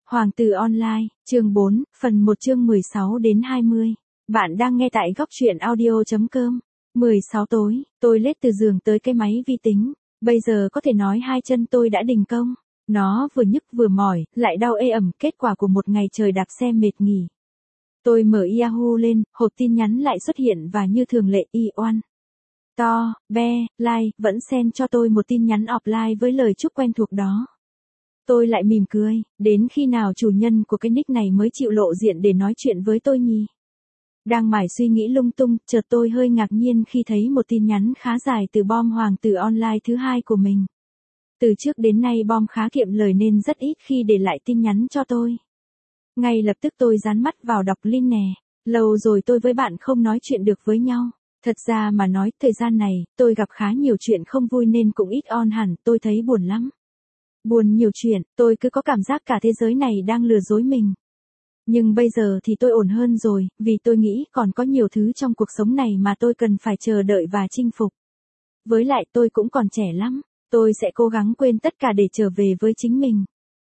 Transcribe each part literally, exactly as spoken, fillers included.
Hoàng tử online, chương bốn, phần một chương mười sáu đến hai mươi. Bạn đang nghe tại góc truyện audio chấm com. mười sáu tối, tôi lết từ giường tới cái máy vi tính. Bây giờ có thể nói hai chân tôi đã đình công. Nó vừa nhức vừa mỏi, lại đau ê ẩm, kết quả của một ngày trời đạp xe mệt nghỉ. Tôi mở Yahoo lên, hộp tin nhắn lại xuất hiện và như thường lệ y oan. To, be, like, vẫn send cho tôi một tin nhắn offline với lời chúc quen thuộc đó. Tôi lại mỉm cười, đến khi nào chủ nhân của cái nick này mới chịu lộ diện để nói chuyện với tôi nhỉ? Đang mải suy nghĩ lung tung, chợt tôi hơi ngạc nhiên khi thấy một tin nhắn khá dài từ bom hoàng tử online thứ hai của mình. Từ trước đến nay bom khá kiệm lời nên rất ít khi để lại tin nhắn cho tôi. Ngay lập tức tôi dán mắt vào đọc link nè, lâu rồi tôi với bạn không nói chuyện được với nhau. Thật ra mà nói, thời gian này, tôi gặp khá nhiều chuyện không vui nên cũng ít on hẳn, tôi thấy buồn lắm. Buồn nhiều chuyện, tôi cứ có cảm giác cả thế giới này đang lừa dối mình. Nhưng bây giờ thì tôi ổn hơn rồi, vì tôi nghĩ còn có nhiều thứ trong cuộc sống này mà tôi cần phải chờ đợi và chinh phục. Với lại tôi cũng còn trẻ lắm, tôi sẽ cố gắng quên tất cả để trở về với chính mình.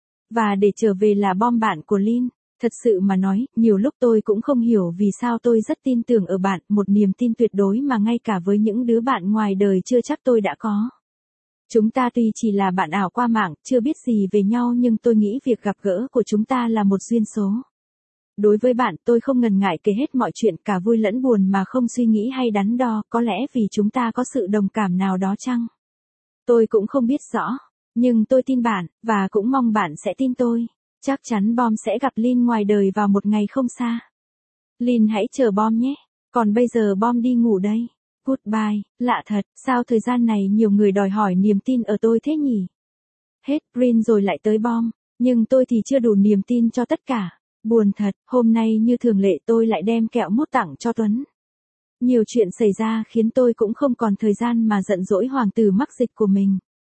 Và để trở về là bom bạn của Lin. Thật sự mà nói, nhiều lúc tôi cũng không hiểu vì sao tôi rất tin tưởng ở bạn, một niềm tin tuyệt đối mà ngay cả với những đứa bạn ngoài đời chưa chắc tôi đã có. Chúng ta tuy chỉ là bạn ảo qua mạng, chưa biết gì về nhau nhưng tôi nghĩ việc gặp gỡ của chúng ta là một duyên số. Đối với bạn, tôi không ngần ngại kể hết mọi chuyện cả vui lẫn buồn mà không suy nghĩ hay đắn đo, có lẽ vì chúng ta có sự đồng cảm nào đó chăng? Tôi cũng không biết rõ, nhưng tôi tin bạn, và cũng mong bạn sẽ tin tôi. Chắc chắn bom sẽ gặp Lin ngoài đời vào một ngày không xa. Lin hãy chờ bom nhé, còn bây giờ bom đi ngủ đây. Goodbye, lạ thật, sao thời gian này nhiều người đòi hỏi niềm tin ở tôi thế nhỉ? Hết Green rồi lại tới bom, nhưng tôi thì chưa đủ niềm tin cho tất cả. Buồn thật, hôm nay như thường lệ tôi lại đem kẹo mút tặng cho Tuấn. Nhiều chuyện xảy ra khiến tôi cũng không còn thời gian mà giận dỗi hoàng tử mắc dịch của mình.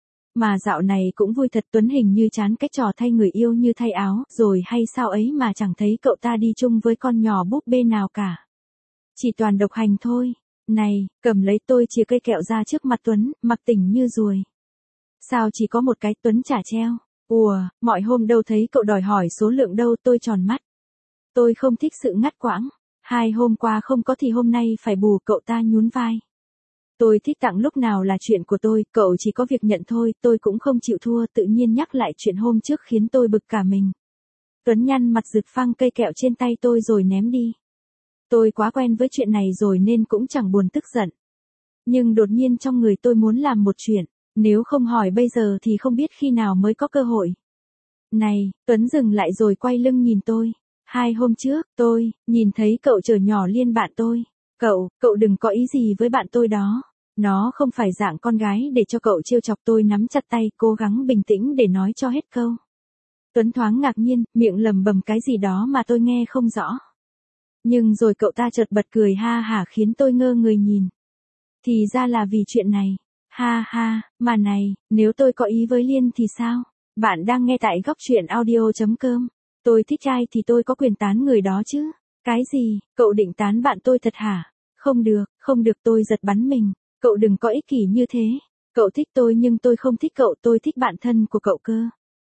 Mà dạo này cũng vui thật, Tuấn hình như chán cái trò thay người yêu như thay áo, rồi hay sao ấy mà chẳng thấy cậu ta đi chung với con nhỏ búp bê nào cả. Chỉ toàn độc hành thôi. Này, cầm lấy, tôi chia cây kẹo ra trước mặt Tuấn, mặc tỉnh như ruồi. Sao chỉ có một cái? Tuấn trả treo. Ùa, mọi hôm đâu thấy cậu đòi hỏi số lượng đâu, tôi tròn mắt. Tôi không thích sự ngắt quãng. Hai hôm qua không có thì hôm nay phải bù, cậu ta nhún vai. Tôi thích tặng lúc nào là chuyện của tôi, cậu chỉ có việc nhận thôi, tôi cũng không chịu thua, tự nhiên nhắc lại chuyện hôm trước khiến tôi bực cả mình. Tuấn nhăn mặt giật phăng cây kẹo trên tay tôi rồi ném đi. Tôi quá quen với chuyện này rồi nên cũng chẳng buồn tức giận. Nhưng đột nhiên trong người tôi muốn làm một chuyện, nếu không hỏi bây giờ thì không biết khi nào mới có cơ hội. Này, Tuấn dừng lại rồi quay lưng nhìn tôi. Hai hôm trước, tôi, nhìn thấy cậu chở nhỏ Liên bạn tôi. Cậu, cậu đừng có ý gì với bạn tôi đó. Nó không phải dạng con gái để cho cậu trêu chọc. Tôi nắm chặt tay, cố gắng bình tĩnh để nói cho hết câu. Tuấn thoáng ngạc nhiên, miệng lầm bầm cái gì đó mà tôi nghe không rõ. Nhưng rồi cậu ta chợt bật cười ha hả khiến tôi ngơ người nhìn. Thì ra là vì chuyện này. Ha ha, mà này, nếu tôi có ý với Liên thì sao? Bạn đang nghe tại góc truyện audio chấm com. Tôi thích ai thì tôi có quyền tán người đó chứ. Cái gì, cậu định tán bạn tôi thật hả? Không được, không được, tôi giật bắn mình. Cậu đừng có ích kỷ như thế. Cậu thích tôi nhưng tôi không thích cậu, tôi thích bạn thân của cậu cơ.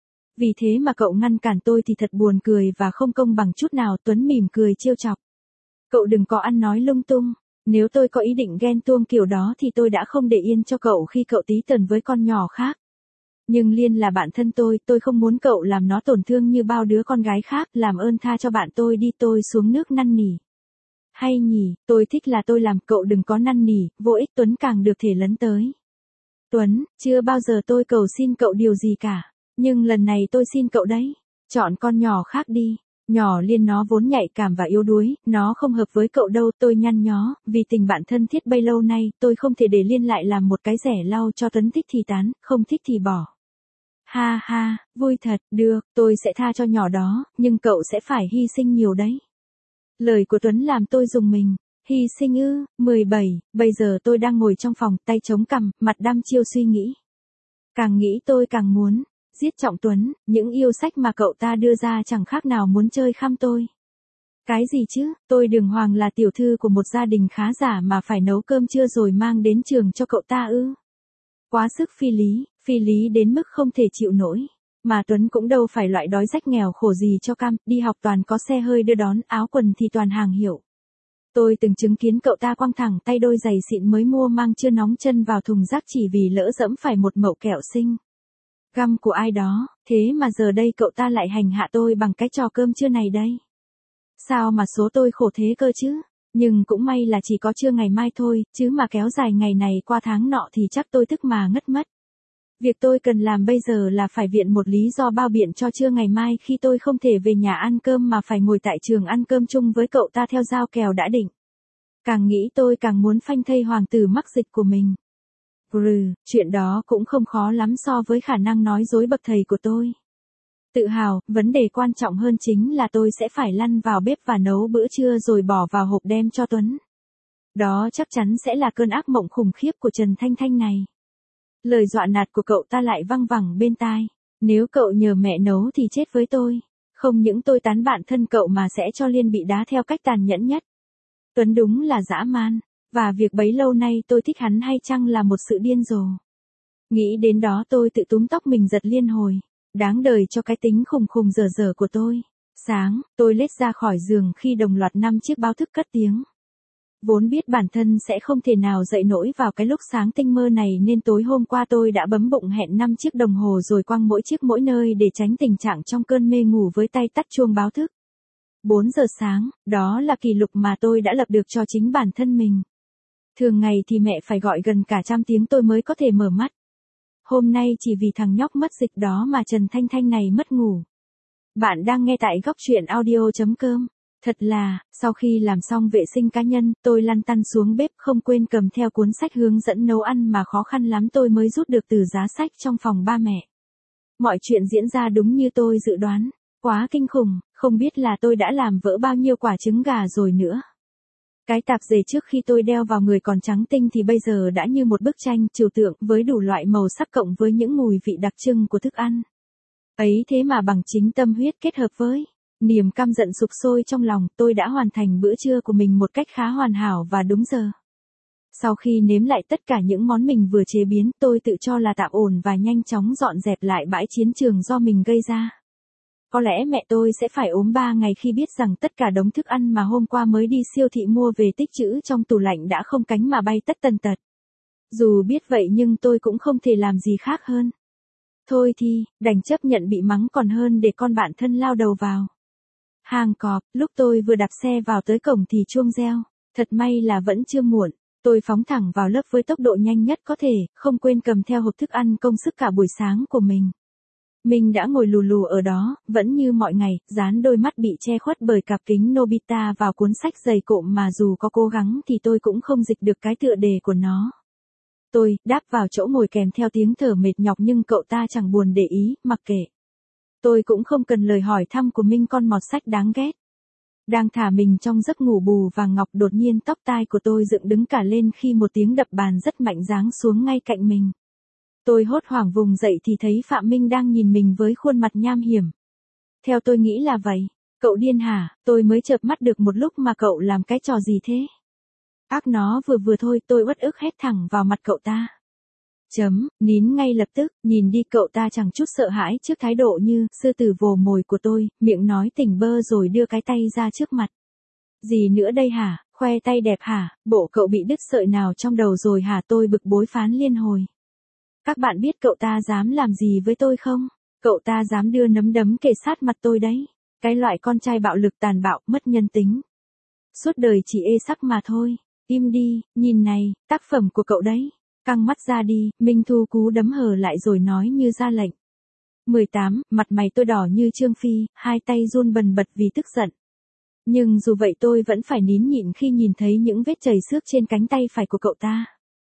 Vì thế mà cậu ngăn cản tôi thì thật buồn cười và không công bằng chút nào. Tuấn mỉm cười trêu chọc. Cậu đừng có ăn nói lung tung. Nếu tôi có ý định ghen tuông kiểu đó thì tôi đã không để yên cho cậu khi cậu tí tần với con nhỏ khác. Nhưng Liên là bạn thân tôi, tôi không muốn cậu làm nó tổn thương như bao đứa con gái khác, làm ơn tha cho bạn tôi đi, tôi xuống nước năn nỉ. Hay nhỉ, tôi thích là tôi làm, cậu đừng có năn nỉ, vô ích. Tuấn càng được thể lấn tới. Tuấn, chưa bao giờ tôi cầu xin cậu điều gì cả, nhưng lần này tôi xin cậu đấy, chọn con nhỏ khác đi. Nhỏ Liên nó vốn nhạy cảm và yếu đuối, nó không hợp với cậu đâu. Tôi nhăn nhó, vì tình bạn thân thiết bấy lâu nay, tôi không thể để Liên lại làm một cái rẻ lau cho Tuấn, thích thì tán, không thích thì bỏ. Ha ha, vui thật, được, tôi sẽ tha cho nhỏ đó, nhưng cậu sẽ phải hy sinh nhiều đấy. Lời của Tuấn làm tôi rùng mình. Hy sinh ư? mười bảy, bây giờ tôi đang ngồi trong phòng, tay chống cằm, mặt đăm chiêu suy nghĩ. Càng nghĩ tôi càng muốn giết Trọng Tuấn, những yêu sách mà cậu ta đưa ra chẳng khác nào muốn chơi khăm tôi. Cái gì chứ, tôi đường hoàng là tiểu thư của một gia đình khá giả mà phải nấu cơm trưa rồi mang đến trường cho cậu ta ư? Quá sức phi lý, phi lý đến mức không thể chịu nổi. Mà Tuấn cũng đâu phải loại đói rách nghèo khổ gì cho cam, đi học toàn có xe hơi đưa đón, áo quần thì toàn hàng hiệu. Tôi từng chứng kiến cậu ta quăng thẳng tay đôi giày xịn mới mua mang chưa nóng chân vào thùng rác chỉ vì lỡ dẫm phải một mẩu kẹo xinh găm của ai đó, thế mà giờ đây cậu ta lại hành hạ tôi bằng cái trò cơm trưa này đây. Sao mà số tôi khổ thế cơ chứ? Nhưng cũng may là chỉ có trưa ngày mai thôi, chứ mà kéo dài ngày này qua tháng nọ thì chắc tôi tức mà ngất mất. Việc tôi cần làm bây giờ là phải viện một lý do bao biện cho trưa ngày mai khi tôi không thể về nhà ăn cơm mà phải ngồi tại trường ăn cơm chung với cậu ta theo giao kèo đã định. Càng nghĩ tôi càng muốn phanh thây hoàng tử mắc dịch của mình. Grừ, chuyện đó cũng không khó lắm so với khả năng nói dối bậc thầy của tôi. Tự hào, vấn đề quan trọng hơn chính là tôi sẽ phải lăn vào bếp và nấu bữa trưa rồi bỏ vào hộp đem cho Tuấn. Đó chắc chắn sẽ là cơn ác mộng khủng khiếp của Trần Thanh Thanh này. Lời dọa nạt của cậu ta lại văng vẳng bên tai. Nếu cậu nhờ mẹ nấu thì chết với tôi. Không những tôi tán bạn thân cậu mà sẽ cho Liên bị đá theo cách tàn nhẫn nhất. Tuấn đúng là dã man. Và việc bấy lâu nay tôi thích hắn hay chăng là một sự điên rồ. Nghĩ đến đó tôi tự túm tóc mình giật liên hồi. Đáng đời cho cái tính khùng khùng dở dở của tôi. Sáng, tôi lết ra khỏi giường khi đồng loạt năm chiếc báo thức cất tiếng. Vốn biết bản thân sẽ không thể nào dậy nổi vào cái lúc sáng tinh mơ này nên tối hôm qua tôi đã bấm bụng hẹn năm chiếc đồng hồ rồi quăng mỗi chiếc mỗi nơi để tránh tình trạng trong cơn mê ngủ với tay tắt chuông báo thức. bốn giờ sáng, đó là kỷ lục mà tôi đã lập được cho chính bản thân mình. Thường ngày thì mẹ phải gọi gần cả trăm tiếng tôi mới có thể mở mắt. Hôm nay chỉ vì thằng nhóc mất dịch đó mà Trần Thanh Thanh này mất ngủ. Bạn đang nghe tại góc truyện audio chấm com. Thật là, sau khi làm xong vệ sinh cá nhân, tôi lăn tăn xuống bếp không quên cầm theo cuốn sách hướng dẫn nấu ăn mà khó khăn lắm tôi mới rút được từ giá sách trong phòng ba mẹ. Mọi chuyện diễn ra đúng như tôi dự đoán. Quá kinh khủng, không biết là tôi đã làm vỡ bao nhiêu quả trứng gà rồi nữa. Cái tạp dề trước khi tôi đeo vào người còn trắng tinh thì bây giờ đã như một bức tranh trừu tượng với đủ loại màu sắc cộng với những mùi vị đặc trưng của thức ăn. Ấy thế mà bằng chính tâm huyết kết hợp với niềm căm giận sục sôi trong lòng, tôi đã hoàn thành bữa trưa của mình một cách khá hoàn hảo và đúng giờ. Sau khi nếm lại tất cả những món mình vừa chế biến, tôi tự cho là tạm ổn và nhanh chóng dọn dẹp lại bãi chiến trường do mình gây ra. Có lẽ mẹ tôi sẽ phải ốm ba ngày khi biết rằng tất cả đống thức ăn mà hôm qua mới đi siêu thị mua về tích trữ trong tủ lạnh đã không cánh mà bay tất tần tật. Dù biết vậy nhưng tôi cũng không thể làm gì khác hơn. Thôi thì, đành chấp nhận bị mắng còn hơn để con bạn thân lao đầu vào hàng cọp. Lúc tôi vừa đạp xe vào tới cổng thì chuông reo. Thật may là vẫn chưa muộn. Tôi phóng thẳng vào lớp với tốc độ nhanh nhất có thể, không quên cầm theo hộp thức ăn công sức cả buổi sáng của mình. Mình đã ngồi lù lù ở đó, vẫn như mọi ngày, dán đôi mắt bị che khuất bởi cặp kính Nobita vào cuốn sách dày cộm mà dù có cố gắng thì tôi cũng không dịch được cái tựa đề của nó. Tôi đáp vào chỗ ngồi kèm theo tiếng thở mệt nhọc nhưng cậu ta chẳng buồn để ý, mặc kệ. Tôi cũng không cần lời hỏi thăm của Minh con mọt sách đáng ghét. Đang thả mình trong giấc ngủ bù vàng ngọc đột nhiên tóc tai của tôi dựng đứng cả lên khi một tiếng đập bàn rất mạnh giáng xuống ngay cạnh mình. Tôi hốt hoảng vùng dậy thì thấy Phạm Minh đang nhìn mình với khuôn mặt nham hiểm. Theo tôi nghĩ là vậy. Cậu điên hả? Tôi mới chợp mắt được một lúc mà cậu làm cái trò gì thế? Ác nó vừa vừa thôi, tôi uất ức hét thẳng vào mặt cậu ta. Chấm, nín ngay lập tức, nhìn đi cậu ta chẳng chút sợ hãi trước thái độ như sư tử vồ mồi của tôi, miệng nói tỉnh bơ rồi đưa cái tay ra trước mặt. Gì nữa đây hả? Khoe tay đẹp hả? Bộ cậu bị đứt sợi nào trong đầu rồi hả? Tôi bực bối phán liên hồi. Các bạn biết cậu ta dám làm gì với tôi không? Cậu ta dám đưa nấm đấm kề sát mặt tôi đấy. Cái loại con trai bạo lực tàn bạo, mất nhân tính. Suốt đời chỉ ê sắc mà thôi. Im đi, nhìn này, tác phẩm của cậu đấy. Căng mắt ra đi, Minh Thu cú đấm hờ lại rồi nói như ra lệnh. mười tám, mặt mày tôi đỏ như Trương Phi, hai tay run bần bật vì tức giận. Nhưng dù vậy tôi vẫn phải nín nhịn khi nhìn thấy những vết chảy xước trên cánh tay phải của cậu ta.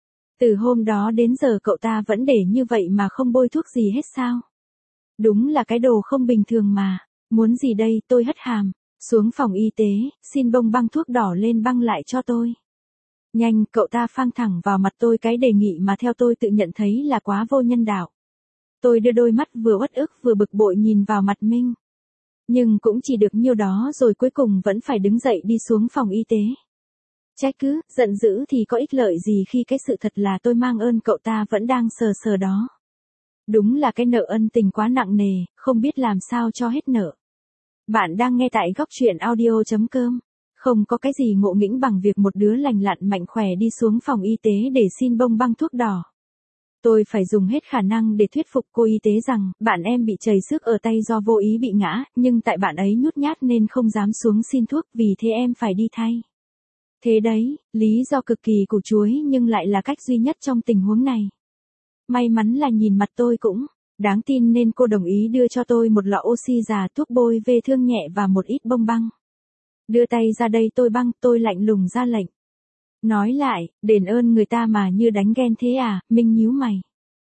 Từ hôm đó đến giờ cậu ta vẫn để như vậy mà không bôi thuốc gì hết sao? Đúng là cái đồ không bình thường mà. Muốn gì đây? Tôi hất hàm. Xuống phòng y tế, xin bông băng thuốc đỏ lên băng lại cho tôi. Nhanh, cậu ta phang thẳng vào mặt tôi cái đề nghị mà theo tôi tự nhận thấy là quá vô nhân đạo. Tôi đưa đôi mắt vừa uất ức vừa bực bội nhìn vào mặt Minh. Nhưng cũng chỉ được nhiêu đó rồi cuối cùng vẫn phải đứng dậy đi xuống phòng y tế. Trách cứ, giận dữ thì có ích lợi gì khi cái sự thật là tôi mang ơn cậu ta vẫn đang sờ sờ đó. Đúng là cái nợ ân tình quá nặng nề, không biết làm sao cho hết nợ. Bạn đang nghe tại góc chuyện audio chấm com. Không có cái gì ngộ nghĩnh bằng việc một đứa lành lặn mạnh khỏe đi xuống phòng y tế để xin bông băng thuốc đỏ. Tôi phải dùng hết khả năng để thuyết phục cô y tế rằng, bạn em bị trầy xước ở tay do vô ý bị ngã, nhưng tại bạn ấy nhút nhát nên không dám xuống xin thuốc, vì thế em phải đi thay. Thế đấy, lý do cực kỳ củ chuối nhưng lại là cách duy nhất trong tình huống này. May mắn là nhìn mặt tôi cũng đáng tin nên cô đồng ý đưa cho tôi một lọ oxy già, thuốc bôi vết thương nhẹ và một ít bông băng. Đưa tay ra đây tôi băng, tôi lạnh lùng ra lệnh. Nói lại, đền ơn người ta mà như đánh ghen thế à, Minh nhíu mày.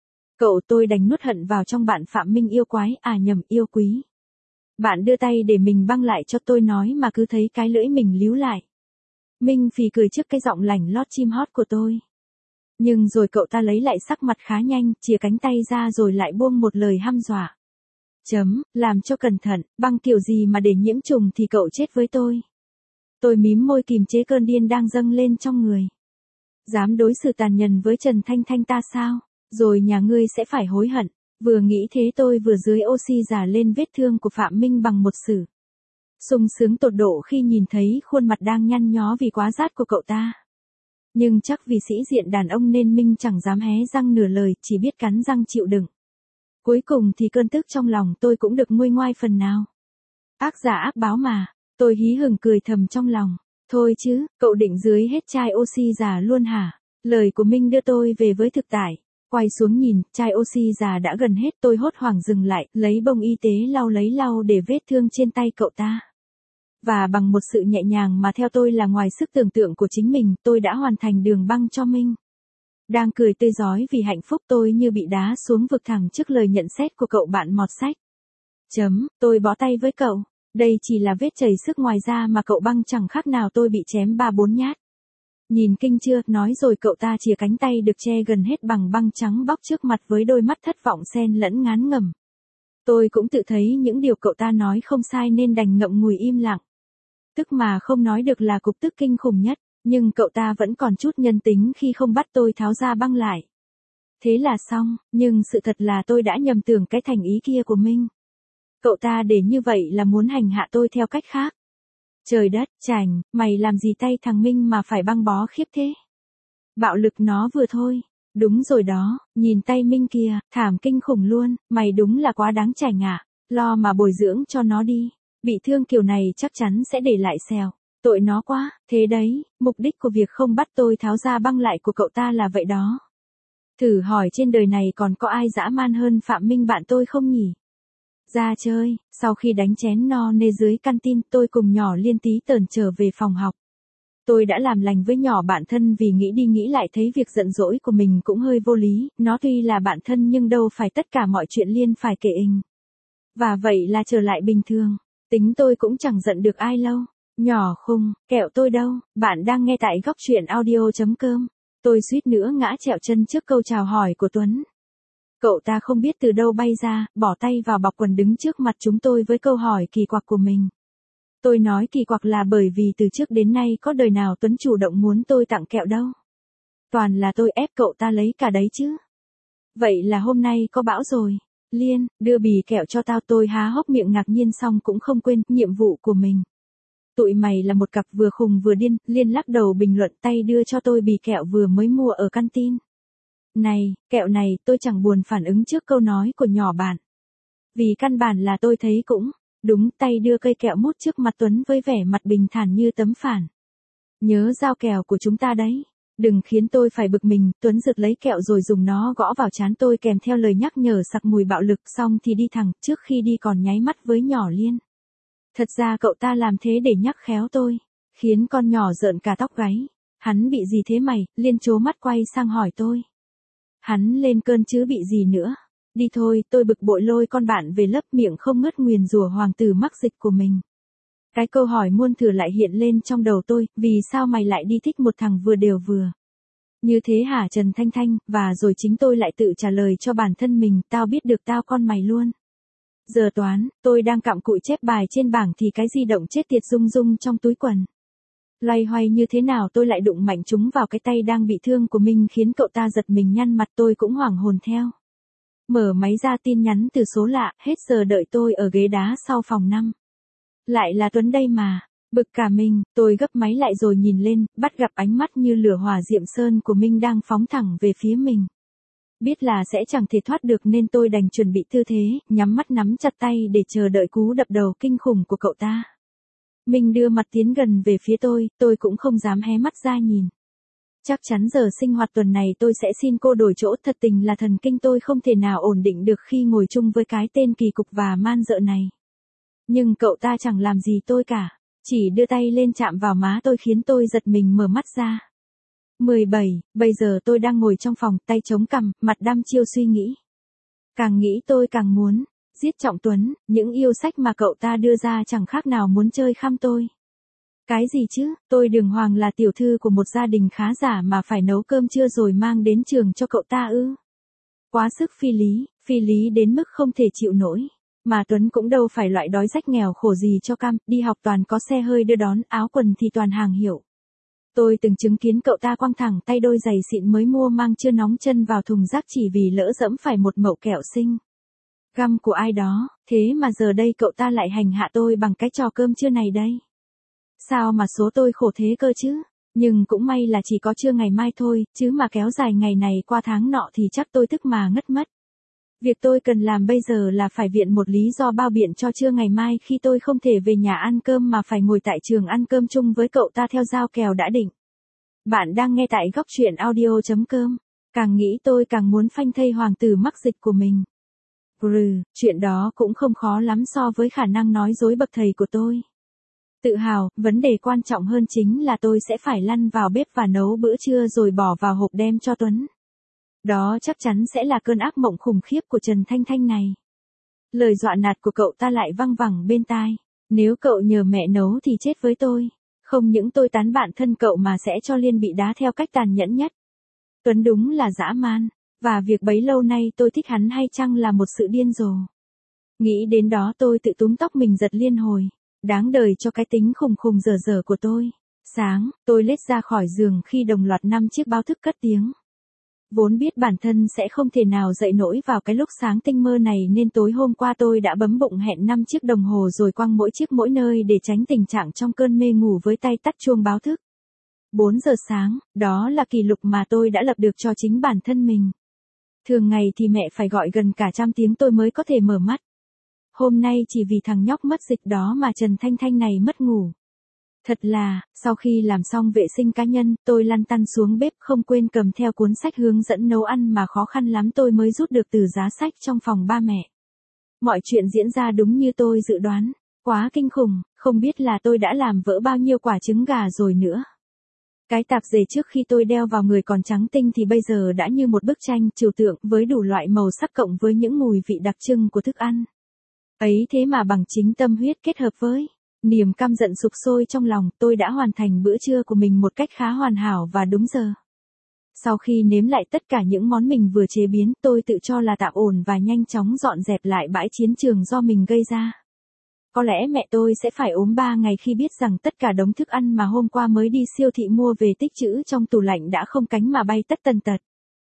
Cậu tôi đành nuốt hận vào trong, bạn Phạm Minh yêu quái, à nhầm, yêu quý. Bạn đưa tay để mình băng lại cho tôi nói mà cứ thấy cái lưỡi mình líu lại. Minh phì cười trước cái giọng lảnh lót chim hót của tôi. Nhưng rồi cậu ta lấy lại sắc mặt khá nhanh, chìa cánh tay ra rồi lại buông một lời hăm dọa. Chấm, làm cho cẩn thận, băng kiểu gì mà để nhiễm trùng thì cậu chết với tôi. Tôi mím môi kìm chế cơn điên đang dâng lên trong người. Dám đối xử tàn nhẫn với Trần Thanh Thanh ta sao? Rồi nhà ngươi sẽ phải hối hận. Vừa nghĩ thế tôi vừa dưới oxy giả lên vết thương của Phạm Minh bằng một sử. Sung sướng tột độ khi nhìn thấy khuôn mặt đang nhăn nhó vì quá rát của cậu ta. Nhưng chắc vì sĩ diện đàn ông nên Minh chẳng dám hé răng nửa lời, chỉ biết cắn răng chịu đựng. Cuối cùng thì cơn tức trong lòng tôi cũng được nguôi ngoai phần nào. Ác giả ác báo mà, tôi hí hửng cười thầm trong lòng. Thôi chứ, cậu định dưới hết chai oxy già luôn hả? Lời của Minh đưa tôi về với thực tại. Quay xuống nhìn, chai oxy già đã gần hết, tôi hốt hoảng dừng lại, lấy bông y tế lau lấy lau để vết thương trên tay cậu ta. Và bằng một sự nhẹ nhàng mà theo tôi là ngoài sức tưởng tượng của chính mình, tôi đã hoàn thành đường băng cho Minh. Đang cười tươi rói vì hạnh phúc, tôi như bị đá xuống vực thẳm trước lời nhận xét của cậu bạn mọt sách. Chấm, tôi bó tay với cậu. Đây chỉ là vết chảy xước ngoài da mà cậu băng chẳng khác nào tôi bị chém ba bốn nhát. Nhìn kinh chưa, nói rồi cậu ta chìa cánh tay được che gần hết bằng băng trắng bóc trước mặt với đôi mắt thất vọng xen lẫn ngán ngẩm. Tôi cũng tự thấy những điều cậu ta nói không sai nên đành ngậm ngùi im lặng. Tức mà không nói được là cục tức kinh khủng nhất, nhưng cậu ta vẫn còn chút nhân tính khi không bắt tôi tháo ra băng lại. Thế là xong, nhưng sự thật là tôi đã nhầm tưởng cái thành ý kia của Minh. Cậu ta để như vậy là muốn hành hạ tôi theo cách khác. Trời đất, chảnh, mày làm gì tay thằng Minh mà phải băng bó khiếp thế? Bạo lực nó vừa thôi. Đúng rồi đó, nhìn tay Minh kìa, thảm kinh khủng luôn, mày đúng là quá đáng chảnh ạ, lo mà bồi dưỡng cho nó đi. Bị thương kiểu này chắc chắn sẽ để lại sẹo. Tội nó quá, thế đấy, mục đích của việc không bắt tôi tháo ra băng lại của cậu ta là vậy đó. Thử hỏi trên đời này còn có ai dã man hơn Phạm Minh bạn tôi không nhỉ? Ra chơi, sau khi đánh chén no nê dưới canteen, tôi cùng nhỏ Liên tí tởn trở về phòng học. Tôi đã làm lành với nhỏ bạn thân vì nghĩ đi nghĩ lại thấy việc giận dỗi của mình cũng hơi vô lý, nó tuy là bạn thân nhưng đâu phải tất cả mọi chuyện Liên phải kể ình. Và vậy là trở lại bình thường, tính tôi cũng chẳng giận được ai lâu. Nhỏ khùng, kẹo tôi đâu, bạn đang nghe tại góc chuyện audio chấm com. Tôi suýt nữa ngã trẹo chân trước câu chào hỏi của Tuấn. Cậu ta không biết từ đâu bay ra, bỏ tay vào bọc quần đứng trước mặt chúng tôi với câu hỏi kỳ quặc của mình. Tôi nói kỳ quặc là bởi vì từ trước đến nay có đời nào Tuấn chủ động muốn tôi tặng kẹo đâu. Toàn là tôi ép cậu ta lấy cả đấy chứ. Vậy là hôm nay có bão rồi. Liên, đưa bì kẹo cho tao. Tôi há hốc miệng ngạc nhiên xong cũng không quên nhiệm vụ của mình. Tụi mày là một cặp vừa khùng vừa điên. Liên lắc đầu bình luận, tay đưa cho tôi bì kẹo vừa mới mua ở canteen. Này, kẹo này, tôi chẳng buồn phản ứng trước câu nói của nhỏ bạn. Vì căn bản là tôi thấy cũng đúng, tay đưa cây kẹo mút trước mặt Tuấn với vẻ mặt bình thản như tấm phản. Nhớ giao kèo của chúng ta đấy. Đừng khiến tôi phải bực mình. Tuấn giật lấy kẹo rồi dùng nó gõ vào trán tôi kèm theo lời nhắc nhở sặc mùi bạo lực, xong thì đi thẳng, trước khi đi còn nháy mắt với nhỏ Liên. Thật ra cậu ta làm thế để nhắc khéo tôi, khiến con nhỏ rợn cả tóc gáy. Hắn bị gì thế mày? Liên trố mắt quay sang hỏi tôi. Hắn lên cơn chứ bị gì nữa. Đi thôi, tôi bực bội lôi con bạn về lớp, miệng không ngớt nguyền rủa hoàng tử mắc dịch của mình. Cái câu hỏi muôn thừa lại hiện lên trong đầu tôi, vì sao mày lại đi thích một thằng vừa đều vừa? Như thế hả Trần Thanh Thanh, và rồi chính tôi lại tự trả lời cho bản thân mình, tao biết được tao con mày luôn. Giờ toán, tôi đang cặm cụi chép bài trên bảng thì cái di động chết tiệt rung rung trong túi quần. Loay hoay như thế nào tôi lại đụng mạnh chúng vào cái tay đang bị thương của mình khiến cậu ta giật mình nhăn mặt, tôi cũng hoảng hồn theo. Mở máy ra tin nhắn từ số lạ, hết giờ đợi tôi ở ghế đá sau phòng năm. Lại là Tuấn đây mà. Bực cả mình, tôi gấp máy lại rồi nhìn lên, bắt gặp ánh mắt như lửa hỏa diệm sơn của Minh đang phóng thẳng về phía mình. Biết là sẽ chẳng thể thoát được nên tôi đành chuẩn bị tư thế, nhắm mắt nắm chặt tay để chờ đợi cú đập đầu kinh khủng của cậu ta. Minh đưa mặt tiến gần về phía tôi, tôi cũng không dám hé mắt ra nhìn. Chắc chắn giờ sinh hoạt tuần này tôi sẽ xin cô đổi chỗ, thật tình là thần kinh tôi không thể nào ổn định được khi ngồi chung với cái tên kỳ cục và man dợ này. Nhưng cậu ta chẳng làm gì tôi cả, chỉ đưa tay lên chạm vào má tôi khiến tôi giật mình mở mắt ra. mười bảy, bây giờ tôi đang ngồi trong phòng, tay chống cằm, mặt đăm chiêu suy nghĩ. Càng nghĩ tôi càng muốn giết Trọng Tuấn, những yêu sách mà cậu ta đưa ra chẳng khác nào muốn chơi khăm tôi. Cái gì chứ, tôi Đường Hoàng là tiểu thư của một gia đình khá giả mà phải nấu cơm trưa rồi mang đến trường cho cậu ta ư? Quá sức phi lý, phi lý đến mức không thể chịu nổi. Mà Tuấn cũng đâu phải loại đói rách nghèo khổ gì cho cam, đi học toàn có xe hơi đưa đón, áo quần thì toàn hàng hiệu. Tôi từng chứng kiến cậu ta quăng thẳng tay đôi giày xịn mới mua mang chưa nóng chân vào thùng rác chỉ vì lỡ dẫm phải một mẩu kẹo xinh găm của ai đó, thế mà giờ đây cậu ta lại hành hạ tôi bằng cái trò cơm trưa này đây. Sao mà số tôi khổ thế cơ chứ, nhưng cũng may là chỉ có trưa ngày mai thôi, chứ mà kéo dài ngày này qua tháng nọ thì chắc tôi tức mà ngất mất. Việc tôi cần làm bây giờ là phải viện một lý do bao biện cho trưa ngày mai khi tôi không thể về nhà ăn cơm mà phải ngồi tại trường ăn cơm chung với cậu ta theo giao kèo đã định. Bạn đang nghe tại góc truyện audio chấm com. Càng nghĩ tôi càng muốn phanh thây hoàng tử mắc dịch của mình. Brừ, chuyện đó cũng không khó lắm so với khả năng nói dối bậc thầy của tôi. Tự hào, vấn đề quan trọng hơn chính là tôi sẽ phải lăn vào bếp và nấu bữa trưa rồi bỏ vào hộp đem cho Tuấn. Đó chắc chắn sẽ là cơn ác mộng khủng khiếp của Trần Thanh Thanh này. Lời dọa nạt của cậu ta lại văng vẳng bên tai. Nếu cậu nhờ mẹ nấu thì chết với tôi. Không những tôi tán bạn thân cậu mà sẽ cho Liên bị đá theo cách tàn nhẫn nhất. Tuấn đúng là dã man. Và việc bấy lâu nay tôi thích hắn hay chăng là một sự điên rồ. Nghĩ đến đó tôi tự túm tóc mình giật liên hồi. Đáng đời cho cái tính khùng khùng dở dở của tôi. Sáng, tôi lết ra khỏi giường khi đồng loạt năm chiếc báo thức cất tiếng. Vốn biết bản thân sẽ không thể nào dậy nổi vào cái lúc sáng tinh mơ này nên tối hôm qua tôi đã bấm bụng hẹn năm chiếc đồng hồ rồi quăng mỗi chiếc mỗi nơi để tránh tình trạng trong cơn mê ngủ với tay tắt chuông báo thức. bốn giờ sáng, đó là kỷ lục mà tôi đã lập được cho chính bản thân mình. Thường ngày thì mẹ phải gọi gần cả trăm tiếng tôi mới có thể mở mắt. Hôm nay chỉ vì thằng nhóc mất dịch đó mà Trần Thanh Thanh này mất ngủ. Thật là, sau khi làm xong vệ sinh cá nhân, tôi lăn tăn xuống bếp không quên cầm theo cuốn sách hướng dẫn nấu ăn mà khó khăn lắm tôi mới rút được từ giá sách trong phòng ba mẹ. Mọi chuyện diễn ra đúng như tôi dự đoán. Quá kinh khủng, không biết là tôi đã làm vỡ bao nhiêu quả trứng gà rồi nữa. Cái tạp dề trước khi tôi đeo vào người còn trắng tinh thì bây giờ đã như một bức tranh trừu tượng với đủ loại màu sắc cộng với những mùi vị đặc trưng của thức ăn. Ấy thế mà bằng chính tâm huyết kết hợp với niềm căm giận sục sôi trong lòng, tôi đã hoàn thành bữa trưa của mình một cách khá hoàn hảo và đúng giờ. Sau khi nếm lại tất cả những món mình vừa chế biến, tôi tự cho là tạm ổn và nhanh chóng dọn dẹp lại bãi chiến trường do mình gây ra. Có lẽ mẹ tôi sẽ phải ốm ba ngày khi biết rằng tất cả đống thức ăn mà hôm qua mới đi siêu thị mua về tích trữ trong tủ lạnh đã không cánh mà bay tất tần tật.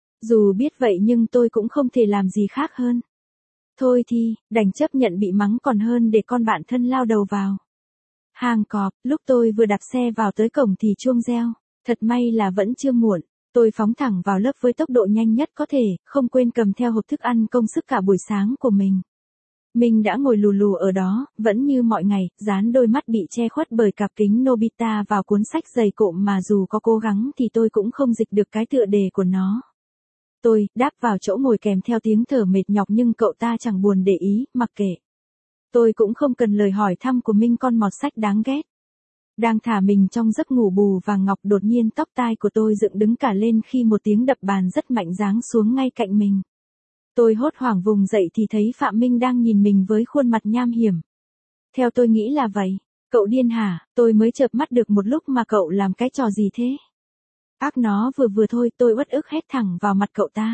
Dù biết vậy nhưng tôi cũng không thể làm gì khác hơn. Thôi thì, đành chấp nhận bị mắng còn hơn để con bạn thân lao đầu vào hàng cọp. Lúc tôi vừa đạp xe vào tới cổng thì chuông reo. Thật may là vẫn chưa muộn. Tôi phóng thẳng vào lớp với tốc độ nhanh nhất có thể, không quên cầm theo hộp thức ăn công sức cả buổi sáng của mình. Mình đã ngồi lù lù ở đó, vẫn như mọi ngày, dán đôi mắt bị che khuất bởi cặp kính Nobita vào cuốn sách dày cộm mà dù có cố gắng thì tôi cũng không dịch được cái tựa đề của nó. Tôi đáp vào chỗ ngồi kèm theo tiếng thở mệt nhọc nhưng cậu ta chẳng buồn để ý, mặc kệ. Tôi cũng không cần lời hỏi thăm của Minh con mọt sách đáng ghét. Đang thả mình trong giấc ngủ bù vàng ngọc đột nhiên tóc tai của tôi dựng đứng cả lên khi một tiếng đập bàn rất mạnh giáng xuống ngay cạnh mình. Tôi hốt hoảng vùng dậy thì thấy Phạm Minh đang nhìn mình với khuôn mặt nham hiểm. Theo tôi nghĩ là vậy. Cậu điên hả? Tôi mới chợp mắt được một lúc mà cậu làm cái trò gì thế? Ác nó vừa vừa thôi, tôi uất ức hét thẳng vào mặt cậu ta.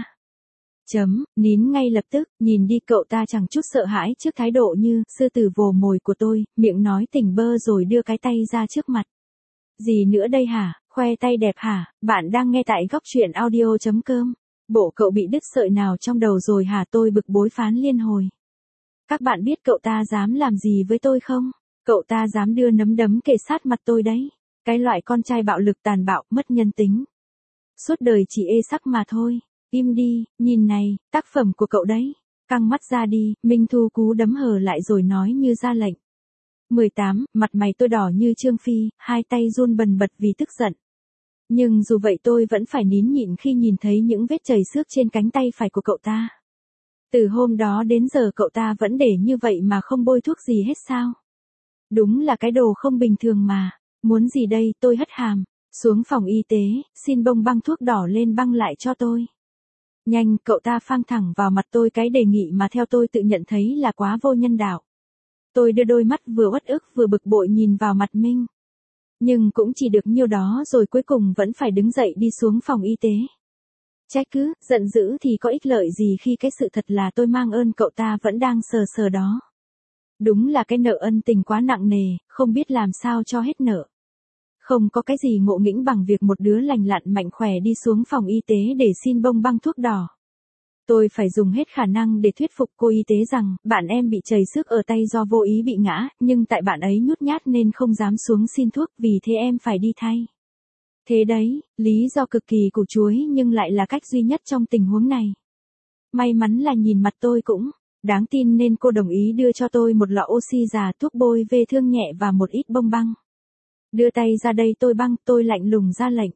Chấm, nín ngay lập tức, nhìn đi, cậu ta chẳng chút sợ hãi trước thái độ như sư tử vồ mồi của tôi, miệng nói tỉnh bơ rồi đưa cái tay ra trước mặt. Gì nữa đây hả? Khoe tay đẹp hả? Bạn đang nghe tại góc truyện audio chấm com. Bộ cậu bị đứt sợi nào trong đầu rồi hả? Tôi bực bối phán liên hồi. Các bạn biết cậu ta dám làm gì với tôi không? Cậu ta dám đưa nắm đấm kề sát mặt tôi đấy. Cái loại con trai bạo lực tàn bạo, mất nhân tính. Suốt đời chỉ ê sắc mà thôi. Im đi, nhìn này, tác phẩm của cậu đấy. Căng mắt ra đi, Minh Thu cú đấm hờ lại rồi nói như ra lệnh. mười tám, mặt mày tôi đỏ như Trương Phi, hai tay run bần bật vì tức giận. Nhưng dù vậy tôi vẫn phải nín nhịn khi nhìn thấy những vết chảy xước trên cánh tay phải của cậu ta. Từ hôm đó đến giờ cậu ta vẫn để như vậy mà không bôi thuốc gì hết sao? Đúng là cái đồ không bình thường mà. Muốn gì đây? Tôi hất hàm. Xuống phòng y tế, xin bông băng thuốc đỏ lên băng lại cho tôi. Nhanh, cậu ta phang thẳng vào mặt tôi cái đề nghị mà theo tôi tự nhận thấy là quá vô nhân đạo. Tôi đưa đôi mắt vừa uất ức vừa bực bội nhìn vào mặt Minh. Nhưng cũng chỉ được nhiêu đó rồi cuối cùng vẫn phải đứng dậy đi xuống phòng y tế. Trách cứ, giận dữ thì có ích lợi gì khi cái sự thật là tôi mang ơn cậu ta vẫn đang sờ sờ đó. Đúng là cái nợ ân tình quá nặng nề, không biết làm sao cho hết nợ. Không có cái gì ngộ nghĩnh bằng việc một đứa lành lặn mạnh khỏe đi xuống phòng y tế để xin bông băng thuốc đỏ. Tôi phải dùng hết khả năng để thuyết phục cô y tế rằng, bạn em bị chảy xước ở tay do vô ý bị ngã, nhưng tại bạn ấy nhút nhát nên không dám xuống xin thuốc, vì thế em phải đi thay. Thế đấy, lý do cực kỳ củ chuối nhưng lại là cách duy nhất trong tình huống này. May mắn là nhìn mặt tôi cũng đáng tin nên cô đồng ý đưa cho tôi một lọ oxy già, thuốc bôi vết thương nhẹ và một ít bông băng. Đưa tay ra đây tôi băng, tôi lạnh lùng ra lệnh.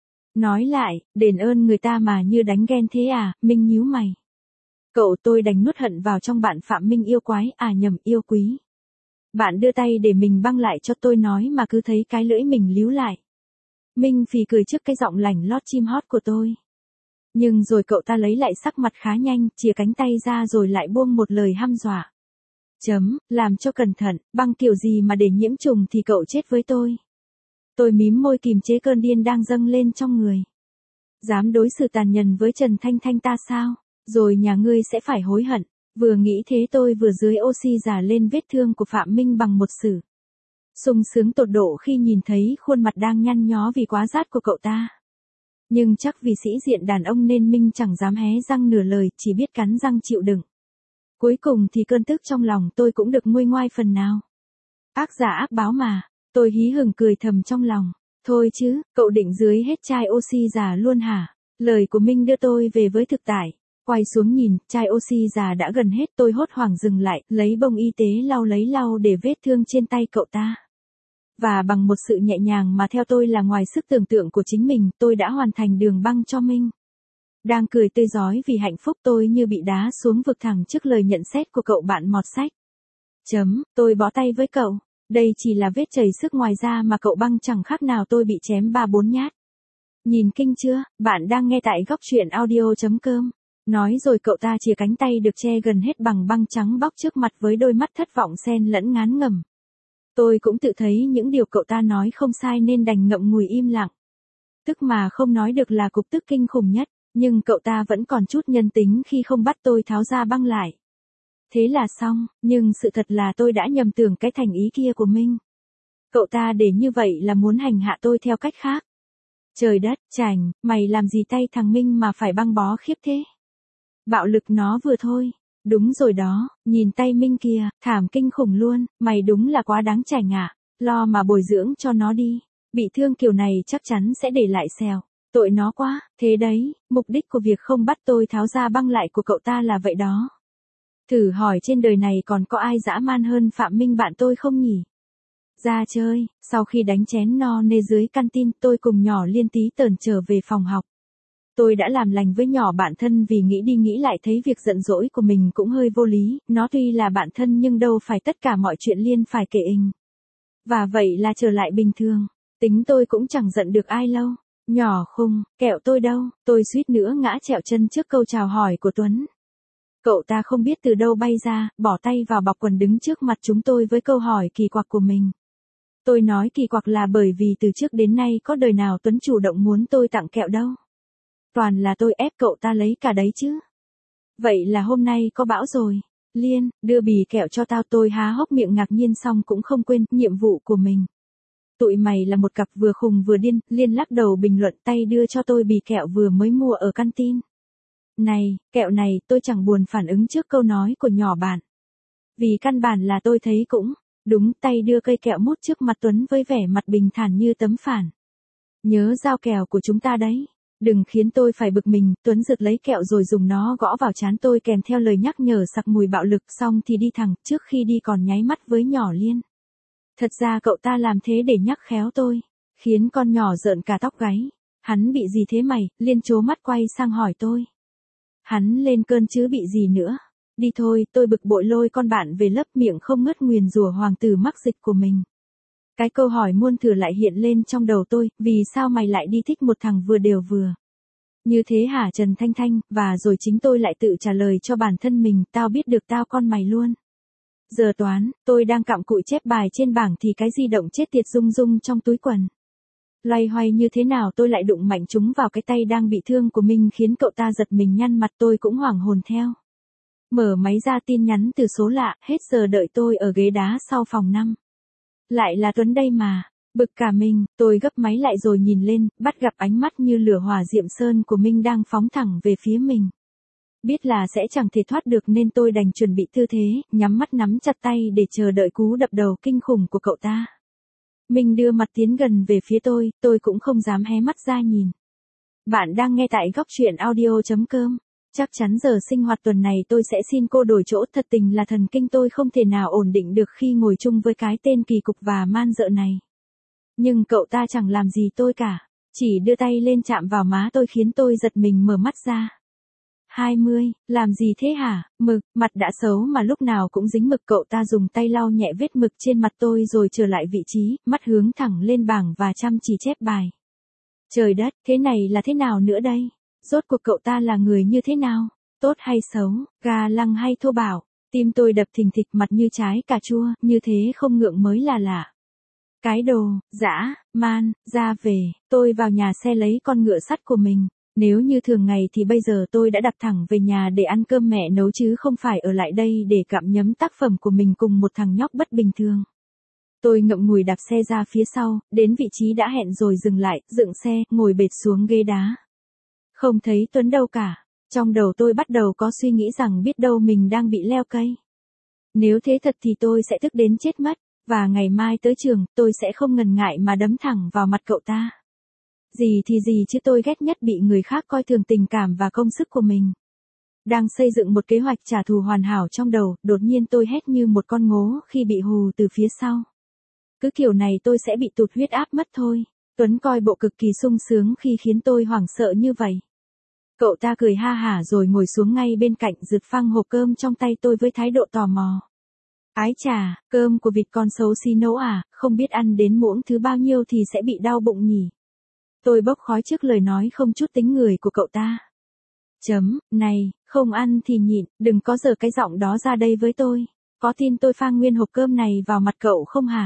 Nói lại, đền ơn người ta mà như đánh ghen thế à? Minh nhíu mày. Cậu tôi đành nuốt hận vào trong bạn Phạm Minh yêu quái, à nhầm, yêu quý. Bạn đưa tay để mình băng lại cho tôi nói mà cứ thấy cái lưỡi mình líu lại. Minh phì cười trước cái giọng lảnh lót chim hót của tôi. Nhưng rồi cậu ta lấy lại sắc mặt khá nhanh, chìa cánh tay ra rồi lại buông một lời hăm dọa. Chấm, làm cho cẩn thận, băng kiểu gì mà để nhiễm trùng thì cậu chết với tôi. Tôi mím môi kìm chế cơn điên đang dâng lên trong người. Dám đối xử tàn nhẫn với Trần Thanh Thanh ta sao? Rồi nhà ngươi sẽ phải hối hận. Vừa nghĩ thế tôi vừa dưới oxy giả lên vết thương của Phạm Minh bằng một sử. Sung sướng tột độ khi nhìn thấy khuôn mặt đang nhăn nhó vì quá rát của cậu ta. Nhưng chắc vì sĩ diện đàn ông nên Minh chẳng dám hé răng nửa lời, chỉ biết cắn răng chịu đựng. Cuối cùng thì cơn tức trong lòng tôi cũng được nguôi ngoai phần nào. Ác giả ác báo mà, tôi hí hửng cười thầm trong lòng. Thôi chứ, cậu định dưới hết chai oxy già luôn hả? Lời của Minh đưa tôi về với thực tại. Quay xuống nhìn, chai oxy già đã gần hết, tôi hốt hoảng dừng lại, lấy bông y tế lau lấy lau để vết thương trên tay cậu ta. Và bằng một sự nhẹ nhàng mà theo tôi là ngoài sức tưởng tượng của chính mình, tôi đã hoàn thành đường băng cho Minh. Đang cười tươi rói vì hạnh phúc tôi như bị đá xuống vực thẳm trước lời nhận xét của cậu bạn mọt sách. Chấm, tôi bó tay với cậu. Đây chỉ là vết chảy xước ngoài da mà cậu băng chẳng khác nào tôi bị chém ba bốn nhát. Nhìn kinh chưa, bạn đang nghe tại góc truyện audio chấm com. Nói rồi cậu ta chìa cánh tay được che gần hết bằng băng trắng bóc trước mặt với đôi mắt thất vọng xen lẫn ngán ngẩm. Tôi cũng tự thấy những điều cậu ta nói không sai nên đành ngậm ngùi im lặng. Tức mà không nói được là cục tức kinh khủng nhất, nhưng cậu ta vẫn còn chút nhân tính khi không bắt tôi tháo ra băng lại. Thế là xong, nhưng sự thật là tôi đã nhầm tưởng cái thành ý kia của Minh. Cậu ta để như vậy là muốn hành hạ tôi theo cách khác. Trời đất, chảnh, mày làm gì tay thằng Minh mà phải băng bó khiếp thế? Bạo lực nó vừa thôi. Đúng rồi đó, nhìn tay Minh kìa, thảm kinh khủng luôn, mày đúng là quá đáng chảnh ạ. Lo mà bồi dưỡng cho nó đi. Bị thương kiểu này chắc chắn sẽ để lại sẹo. Tội nó quá, thế đấy, mục đích của việc không bắt tôi tháo ra băng lại của cậu ta là vậy đó. Thử hỏi trên đời này còn có ai dã man hơn Phạm Minh bạn tôi không nhỉ? Ra chơi, sau khi đánh chén no nê dưới căn tin tôi cùng nhỏ Liên tí tởn trở về phòng học. Tôi đã làm lành với nhỏ bạn thân vì nghĩ đi nghĩ lại thấy việc giận dỗi của mình cũng hơi vô lý, nó tuy là bạn thân nhưng đâu phải tất cả mọi chuyện Liên phải kể ình. Và vậy là trở lại bình thường, tính tôi cũng chẳng giận được ai lâu. Nhỏ khùng, kẹo tôi đâu, tôi suýt nữa ngã trẹo chân trước câu chào hỏi của Tuấn. Cậu ta không biết từ đâu bay ra, bỏ tay vào bọc quần đứng trước mặt chúng tôi với câu hỏi kỳ quặc của mình. Tôi nói kỳ quặc là bởi vì từ trước đến nay có đời nào Tuấn chủ động muốn tôi tặng kẹo đâu. Toàn là tôi ép cậu ta lấy cả đấy chứ. Vậy là hôm nay có bão rồi. Liên, đưa bì kẹo cho tao. Tôi há hốc miệng ngạc nhiên xong cũng không quên nhiệm vụ của mình. Tụi mày là một cặp vừa khùng vừa điên. Liên lắc đầu bình luận tay đưa cho tôi bì kẹo vừa mới mua ở căn tin. Này, kẹo này, tôi chẳng buồn phản ứng trước câu nói của nhỏ bạn. Vì căn bản là tôi thấy cũng đúng, tay đưa cây kẹo mút trước mặt Tuấn với vẻ mặt bình thản như tấm phản. Nhớ giao kèo của chúng ta đấy. Đừng khiến tôi phải bực mình. Tuấn giật lấy kẹo rồi dùng nó gõ vào trán tôi kèm theo lời nhắc nhở sặc mùi bạo lực, xong thì đi thẳng, trước khi đi còn nháy mắt với nhỏ Liên. Thật ra cậu ta làm thế để nhắc khéo tôi, khiến con nhỏ rợn cả tóc gáy. Hắn bị gì thế mày? Liên trố mắt quay sang hỏi tôi. Hắn lên cơn chứ bị gì nữa. Đi thôi, tôi bực bội lôi con bạn về lấp miệng không ngớt nguyền rủa hoàng tử mắc dịch của mình. Cái câu hỏi muôn thuở lại hiện lên trong đầu tôi, vì sao mày lại đi thích một thằng vừa đều vừa? Như thế hả Trần Thanh Thanh, và rồi chính tôi lại tự trả lời cho bản thân mình, tao biết được tao con mày luôn. Giờ toán, tôi đang cặm cụi chép bài trên bảng thì cái di động chết tiệt rung rung trong túi quần. Loay hoay như thế nào tôi lại đụng mạnh chúng vào cái tay đang bị thương của mình khiến cậu ta giật mình nhăn mặt, tôi cũng hoảng hồn theo. Mở máy ra tin nhắn từ số lạ, hết giờ đợi tôi ở ghế đá sau phòng năm. Lại là Tuấn đây mà. Bực cả mình, tôi gấp máy lại rồi nhìn lên, bắt gặp ánh mắt như lửa hỏa diệm sơn của Minh đang phóng thẳng về phía mình. Biết là sẽ chẳng thể thoát được nên tôi đành chuẩn bị tư thế, nhắm mắt nắm chặt tay để chờ đợi cú đập đầu kinh khủng của cậu ta. Minh đưa mặt tiến gần về phía tôi, tôi cũng không dám hé mắt ra nhìn. Bạn đang nghe tại góc truyện audio chấm com. Chắc chắn giờ sinh hoạt tuần này tôi sẽ xin cô đổi chỗ, thật tình là thần kinh tôi không thể nào ổn định được khi ngồi chung với cái tên kỳ cục và man dợ này. Nhưng cậu ta chẳng làm gì tôi cả, chỉ đưa tay lên chạm vào má tôi khiến tôi giật mình mở mắt ra. hai mươi, làm gì thế hả? Mực, mặt đã xấu mà lúc nào cũng dính mực. Cậu ta dùng tay lau nhẹ vết mực trên mặt tôi rồi trở lại vị trí, mắt hướng thẳng lên bảng và chăm chỉ chép bài. Trời đất, thế này là thế nào nữa đây? Rốt cuộc cậu ta là người như thế nào? Tốt hay xấu, ga lăng hay thô bạo? Tim tôi đập thình thịch, mặt như trái cà chua, như thế không ngượng mới là lạ. Cái đồ, dã, man, ra về, tôi vào nhà xe lấy con ngựa sắt của mình. Nếu như thường ngày thì bây giờ tôi đã đạp thẳng về nhà để ăn cơm mẹ nấu chứ không phải ở lại đây để gặm nhấm tác phẩm của mình cùng một thằng nhóc bất bình thường. Tôi ngậm ngùi đạp xe ra phía sau, đến vị trí đã hẹn rồi dừng lại, dựng xe, ngồi bệt xuống ghế đá. Không thấy Tuấn đâu cả. Trong đầu tôi bắt đầu có suy nghĩ rằng biết đâu mình đang bị leo cây. Nếu thế thật thì tôi sẽ tức đến chết mất, và ngày mai tới trường, tôi sẽ không ngần ngại mà đấm thẳng vào mặt cậu ta. Gì thì gì chứ tôi ghét nhất bị người khác coi thường tình cảm và công sức của mình. Đang xây dựng một kế hoạch trả thù hoàn hảo trong đầu, đột nhiên tôi hét như một con ngố khi bị hù từ phía sau. Cứ kiểu này tôi sẽ bị tụt huyết áp mất thôi. Tuấn coi bộ cực kỳ sung sướng khi khiến tôi hoảng sợ như vậy. Cậu ta cười ha hả rồi ngồi xuống ngay bên cạnh, giật phăng hộp cơm trong tay tôi với thái độ tò mò. Ái chà, cơm của vịt con xấu xí nấu à, không biết ăn đến muỗng thứ bao nhiêu thì sẽ bị đau bụng nhỉ. Tôi bốc khói trước lời nói không chút tính người của cậu ta. Chấm, này, không ăn thì nhịn, đừng có giở cái giọng đó ra đây với tôi. Có tin tôi phang nguyên hộp cơm này vào mặt cậu không hả?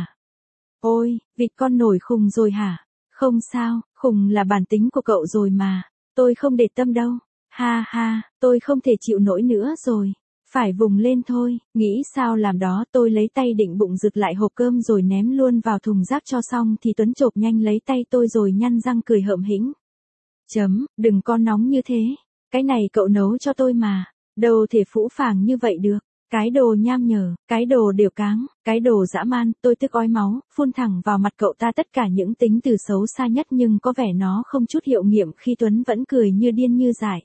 Ôi, vịt con nổi khùng rồi hả? Không sao, khùng là bản tính của cậu rồi mà. Tôi không để tâm đâu. Ha ha, tôi không thể chịu nổi nữa rồi. Phải vùng lên thôi, nghĩ sao làm đó. Tôi lấy tay định bụng giật lại hộp cơm rồi ném luôn vào thùng rác cho xong thì Tuấn chộp nhanh lấy tay tôi rồi nhăn răng cười hợm hĩnh. Chấm, đừng có nóng như thế. Cái này cậu nấu cho tôi mà. Đâu thể phũ phàng như vậy được. Cái đồ nham nhở, cái đồ đều cáng, cái đồ dã man. Tôi tức ói máu, phun thẳng vào mặt cậu ta tất cả những tính từ xấu xa nhất, nhưng có vẻ nó không chút hiệu nghiệm khi Tuấn vẫn cười như điên như dại.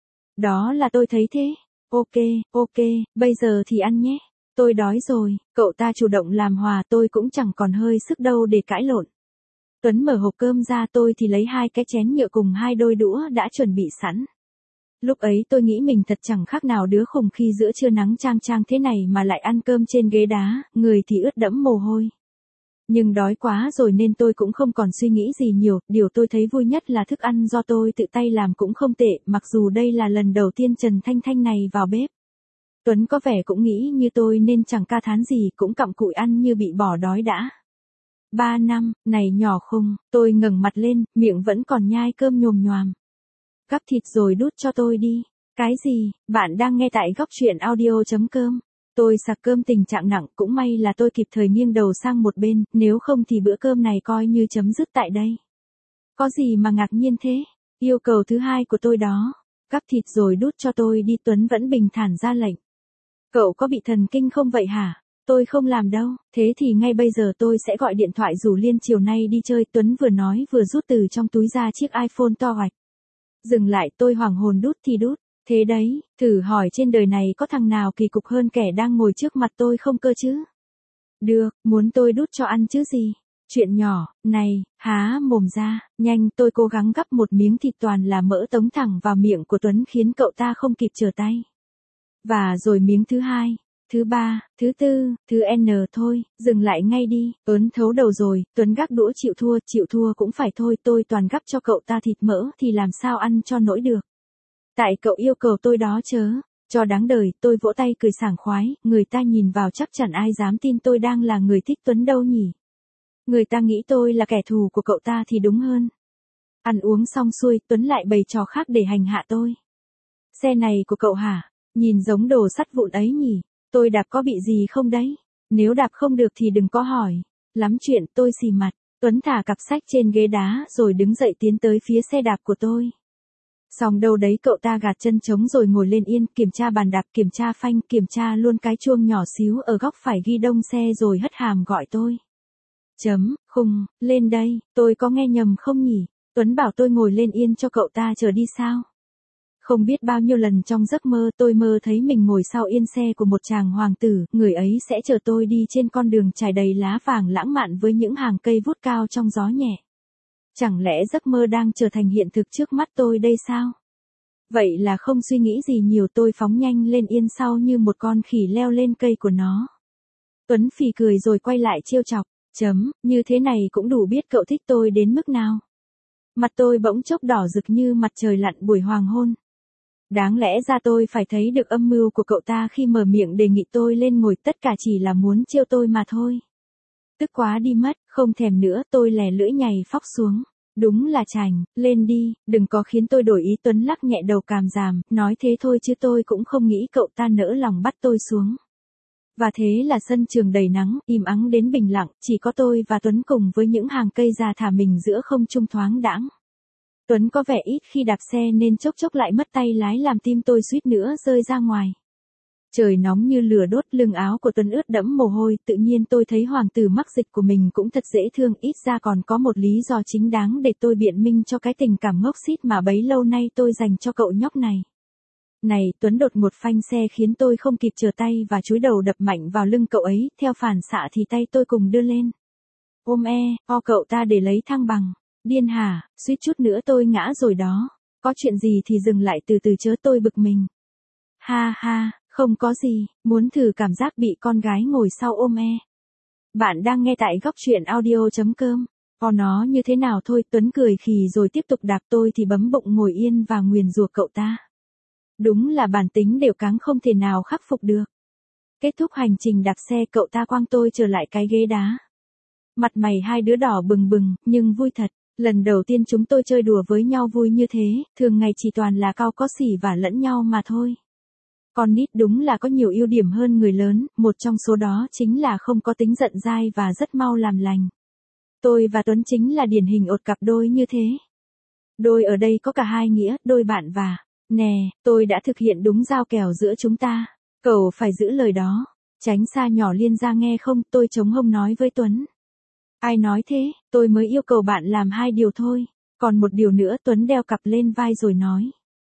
Đó là tôi thấy thế. Ok, ok, bây giờ thì ăn nhé. Tôi đói rồi. Cậu ta chủ động làm hòa, tôi cũng chẳng còn hơi sức đâu để cãi lộn. Tuấn mở hộp cơm ra, tôi thì lấy hai cái chén nhựa cùng hai đôi đũa đã chuẩn bị sẵn. Lúc ấy tôi nghĩ mình thật chẳng khác nào đứa khùng khi giữa trưa nắng chang chang thế này mà lại ăn cơm trên ghế đá, người thì ướt đẫm mồ hôi. Nhưng đói quá rồi nên tôi cũng không còn suy nghĩ gì nhiều, điều tôi thấy vui nhất là thức ăn do tôi tự tay làm cũng không tệ, mặc dù đây là lần đầu tiên Trần Thanh Thanh này vào bếp. Tuấn có vẻ cũng nghĩ như tôi nên chẳng ca thán gì, cũng cặm cụi ăn như bị bỏ đói đã. Ba năm, này nhỏ khùng, tôi ngẩng mặt lên, miệng vẫn còn nhai cơm nhồm nhoàm. Gắp thịt rồi đút cho tôi đi. Cái gì? Bạn đang nghe tại góc truyện audio chấm com. Tôi sặc cơm tình trạng nặng, cũng may là tôi kịp thời nghiêng đầu sang một bên, nếu không thì bữa cơm này coi như chấm dứt tại đây. Có gì mà ngạc nhiên thế? Yêu cầu thứ hai của tôi đó. Cắt thịt rồi đút cho tôi đi, Tuấn vẫn bình thản ra lệnh. Cậu có bị thần kinh không vậy hả? Tôi không làm đâu, thế thì ngay bây giờ tôi sẽ gọi điện thoại rủ Liên chiều nay đi chơi, Tuấn vừa nói vừa rút từ trong túi ra chiếc iPhone to hoạch. Dừng lại, tôi hoảng hồn, đút thì đút, thế đấy, thử hỏi trên đời này có thằng nào kỳ cục hơn kẻ đang ngồi trước mặt tôi không cơ chứ? Được, muốn tôi đút cho ăn chứ gì? Chuyện nhỏ, này, há mồm ra, nhanh, tôi cố gắng gắp một miếng thịt toàn là mỡ tống thẳng vào miệng của Tuấn khiến cậu ta không kịp trở tay. Và rồi miếng thứ hai, thứ ba, thứ tư, thứ N thôi, dừng lại ngay đi, ớn thấu đầu rồi, Tuấn gác đũa chịu thua, chịu thua cũng phải thôi, tôi toàn gắp cho cậu ta thịt mỡ thì làm sao ăn cho nổi được. Tại cậu yêu cầu tôi đó chớ, cho đáng đời, tôi vỗ tay cười sảng khoái, người ta nhìn vào chắc chẳng ai dám tin tôi đang là người thích Tuấn đâu nhỉ. Người ta nghĩ tôi là kẻ thù của cậu ta thì đúng hơn. Ăn uống xong xuôi, Tuấn lại bày trò khác để hành hạ tôi. Xe này của cậu hả? Nhìn giống đồ sắt vụn ấy nhỉ? Tôi đạp có bị gì không đấy? Nếu đạp không được thì đừng có hỏi. Lắm chuyện, tôi xì mặt. Tuấn thả cặp sách trên ghế đá rồi đứng dậy tiến tới phía xe đạp của tôi. Xong đâu đấy cậu ta gạt chân trống rồi ngồi lên yên, kiểm tra bàn đạp, kiểm tra phanh, kiểm tra luôn cái chuông nhỏ xíu ở góc phải ghi đông xe rồi hất hàm gọi tôi. Chấm, khùng, lên đây, tôi có nghe nhầm không nhỉ? Tuấn bảo tôi ngồi lên yên cho cậu ta chờ đi sao? Không biết bao nhiêu lần trong giấc mơ tôi mơ thấy mình ngồi sau yên xe của một chàng hoàng tử, người ấy sẽ chở tôi đi trên con đường trải đầy lá vàng lãng mạn với những hàng cây vút cao trong gió nhẹ. Chẳng lẽ giấc mơ đang trở thành hiện thực trước mắt tôi đây sao? Vậy là không suy nghĩ gì nhiều, tôi phóng nhanh lên yên sau như một con khỉ leo lên cây của nó. Tuấn phì cười rồi quay lại trêu chọc. Chấm, như thế này cũng đủ biết cậu thích tôi đến mức nào. Mặt tôi bỗng chốc đỏ rực như mặt trời lặn buổi hoàng hôn. Đáng lẽ ra tôi phải thấy được âm mưu của cậu ta khi mở miệng đề nghị tôi lên ngồi, tất cả chỉ là muốn trêu tôi mà thôi. Tức quá đi mất, không thèm nữa, tôi lè lưỡi nhảy phóc xuống. Đúng là chảnh, lên đi, đừng có khiến tôi đổi ý. Tuấn lắc nhẹ đầu càm ràm, nói thế thôi chứ tôi cũng không nghĩ cậu ta nỡ lòng bắt tôi xuống. Và thế là sân trường đầy nắng, im ắng đến bình lặng, chỉ có tôi và Tuấn cùng với những hàng cây già thả mình giữa không trung thoáng đãng. Tuấn có vẻ ít khi đạp xe nên chốc chốc lại mất tay lái làm tim tôi suýt nữa rơi ra ngoài. Trời nóng như lửa đốt, lưng áo của Tuấn ướt đẫm mồ hôi, tự nhiên tôi thấy hoàng tử mắc dịch của mình cũng thật dễ thương, ít ra còn có một lý do chính đáng để tôi biện minh cho cái tình cảm ngốc xít mà bấy lâu nay tôi dành cho cậu nhóc này. Này, Tuấn đột ngột phanh xe khiến tôi không kịp trở tay và chúi đầu đập mạnh vào lưng cậu ấy, theo phản xạ thì tay tôi cùng đưa lên. Ôm e, o cậu ta để lấy thăng bằng. Điên hả, suýt chút nữa tôi ngã rồi đó. Có chuyện gì thì dừng lại từ từ chớ, tôi bực mình. Ha ha, không có gì, muốn thử cảm giác bị con gái ngồi sau ôm e. Bạn đang nghe tại góc truyện audio chấm com. O nó như thế nào thôi, Tuấn cười khì rồi tiếp tục đạp, tôi thì bấm bụng ngồi yên và nguyền rủa cậu ta. Đúng là bản tính đều cáng không thể nào khắc phục được. Kết thúc hành trình đạp xe, cậu ta quăng tôi trở lại cái ghế đá. Mặt mày hai đứa đỏ bừng bừng, nhưng vui thật. Lần đầu tiên chúng tôi chơi đùa với nhau vui như thế, thường ngày chỉ toàn là cau có xỉ và lẫn nhau mà thôi. Con nít đúng là có nhiều ưu điểm hơn người lớn, một trong số đó chính là không có tính giận dai và rất mau làm lành. Tôi và Tuấn chính là điển hình ột cặp đôi như thế. Đôi ở đây có cả hai nghĩa, đôi bạn và... Nè, tôi đã thực hiện đúng giao kèo giữa chúng ta. Cậu phải giữ lời đó. Tránh xa nhỏ Liên ra nghe không, tôi chống hông nói với Tuấn. Ai nói thế, tôi mới yêu cầu bạn làm hai điều thôi. Còn một điều nữa, Tuấn đeo cặp lên vai rồi nói.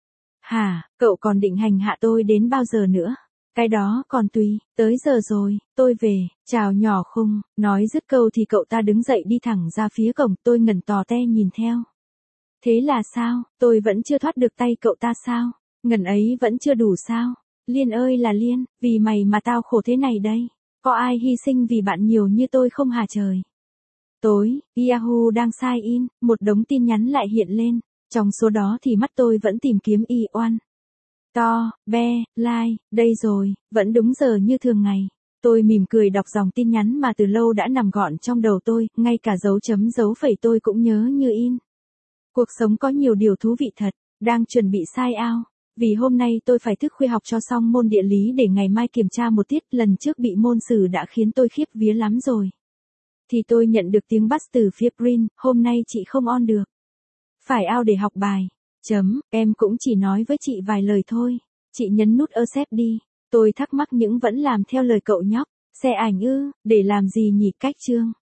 Hả, cậu còn định hành hạ tôi đến bao giờ nữa? Cái đó còn tùy, tới giờ rồi, tôi về, chào nhỏ khung. Nói dứt câu thì cậu ta đứng dậy đi thẳng ra phía cổng, tôi ngẩn tò te nhìn theo. Thế là sao, tôi vẫn chưa thoát được tay cậu ta sao? Ngần ấy vẫn chưa đủ sao? Liên ơi là Liên, vì mày mà tao khổ thế này đây. Có ai hy sinh vì bạn nhiều như tôi không hả trời? Tối, Yahoo đang sign in, một đống tin nhắn lại hiện lên. Trong số đó thì mắt tôi vẫn tìm kiếm y oan. To, be, like, đây rồi, vẫn đúng giờ như thường ngày. Tôi mỉm cười đọc dòng tin nhắn mà từ lâu đã nằm gọn trong đầu tôi, ngay cả dấu chấm dấu phẩy tôi cũng nhớ như in. Cuộc sống có nhiều điều thú vị thật, đang chuẩn bị sign out. Vì hôm nay tôi phải thức khuya học cho xong môn địa lý để ngày mai kiểm tra một tiết, lần trước bị môn sử đã khiến tôi khiếp vía lắm rồi. Thì tôi nhận được tiếng bass từ phía Prin, hôm nay chị không on được. Phải out để học bài. Chấm, em cũng chỉ nói với chị vài lời thôi. Chị nhấn nút accept đi. Tôi thắc mắc những vẫn làm theo lời cậu nhóc. Xe ảnh ư, để làm gì nhỉ cách chương?